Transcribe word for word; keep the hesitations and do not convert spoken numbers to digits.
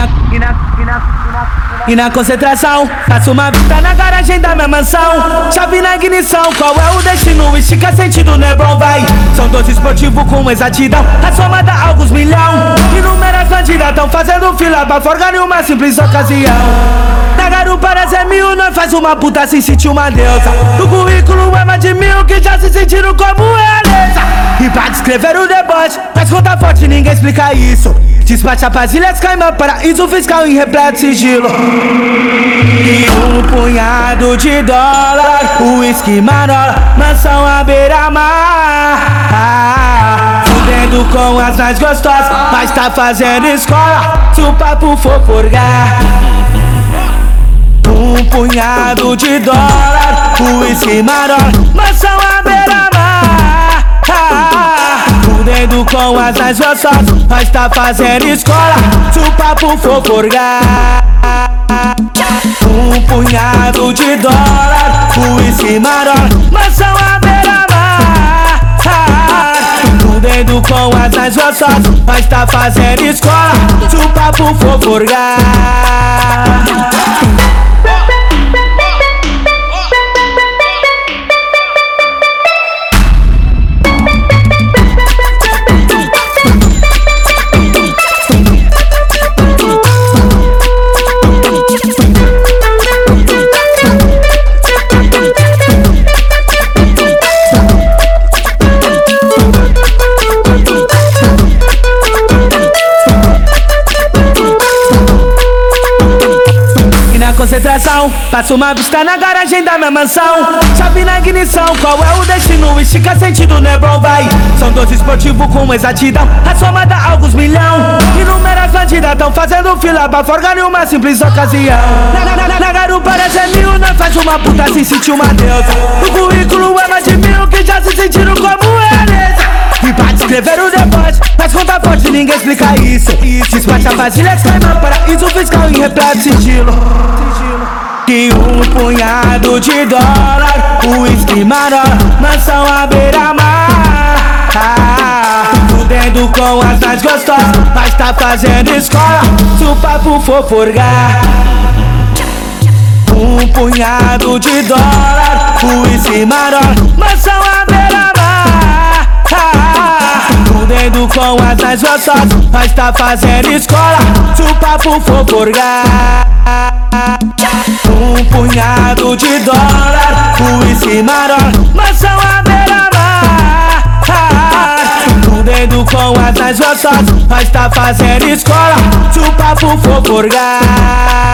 na, e na, e na, e na concentração, faço uma vista na garagem da minha mansão. Chave na ignição, qual é o destino? Estica sentido, Nebron vai. São doze esportivos com exatidão, a soma dá alguns milhão. Inúmeras bandidas tão fazendo fila pra forgar em uma simples ocasião. Na garupa é mil, nós faz uma puta sem sentir uma deusa. No currículo é mais de mil que já se sentiram como realeza. E pra descrever o deboche, mas conta forte, ninguém explica isso. Despacha pras ilhas Caimã, paraíso fiscal em repleto sigilo. E um punhado de dólar, uísque marola, mansão à beira-mar. Ah, fudendo com as mais gostosas, mas tá fazendo escola, se o papo for forgar. Um punhado de dólar, uísque marola, mansão à beira-mar. Ah, fudendo com as mais gostosas, mas tá fazendo escola, se o papo for forgar. Um punhado de dólar, uísque marola, mansão à beira-mar. Ah, fudendo com as mais gostosas, mas tá fazendo escola, se o papo for forgar. Concentração, passo uma vista na garagem da minha mansão. Chave na ignição, qual é o destino? Estica sentido, Nebron vai. São doze esportivos com exatidão, a soma dá alguns milhão. Inúmeras bandidas tão fazendo fila pra forgar em uma simples ocasião. Na, na, na, na garupa é mil, nós faz uma puta sem sentir uma deusa. No currículo é mais de mil que já se sentiram como realeza. E pra descrever o deboche, mas conta forte, ninguém explica isso. Despacha pras ilhas Caimã, paraíso fiscal em repleto sigilo. E um punhado de dólar, uísque marola, mansão à beira-mar. Ah, fudendo com as mais gostosas, mas tá fazendo escola, se o papo for forgar. Um punhado de dólar, uísque marola, mansão à beira-mar. Ah, fudendo com as mais gostosas, mas tá fazendo escola, se o papo for forgar. Um punhado de dólar, uísque marola, mansão à beira-mar. Ah, fudendo com as mais gostosas, mas tá fazendo escola, se o papo for forgar.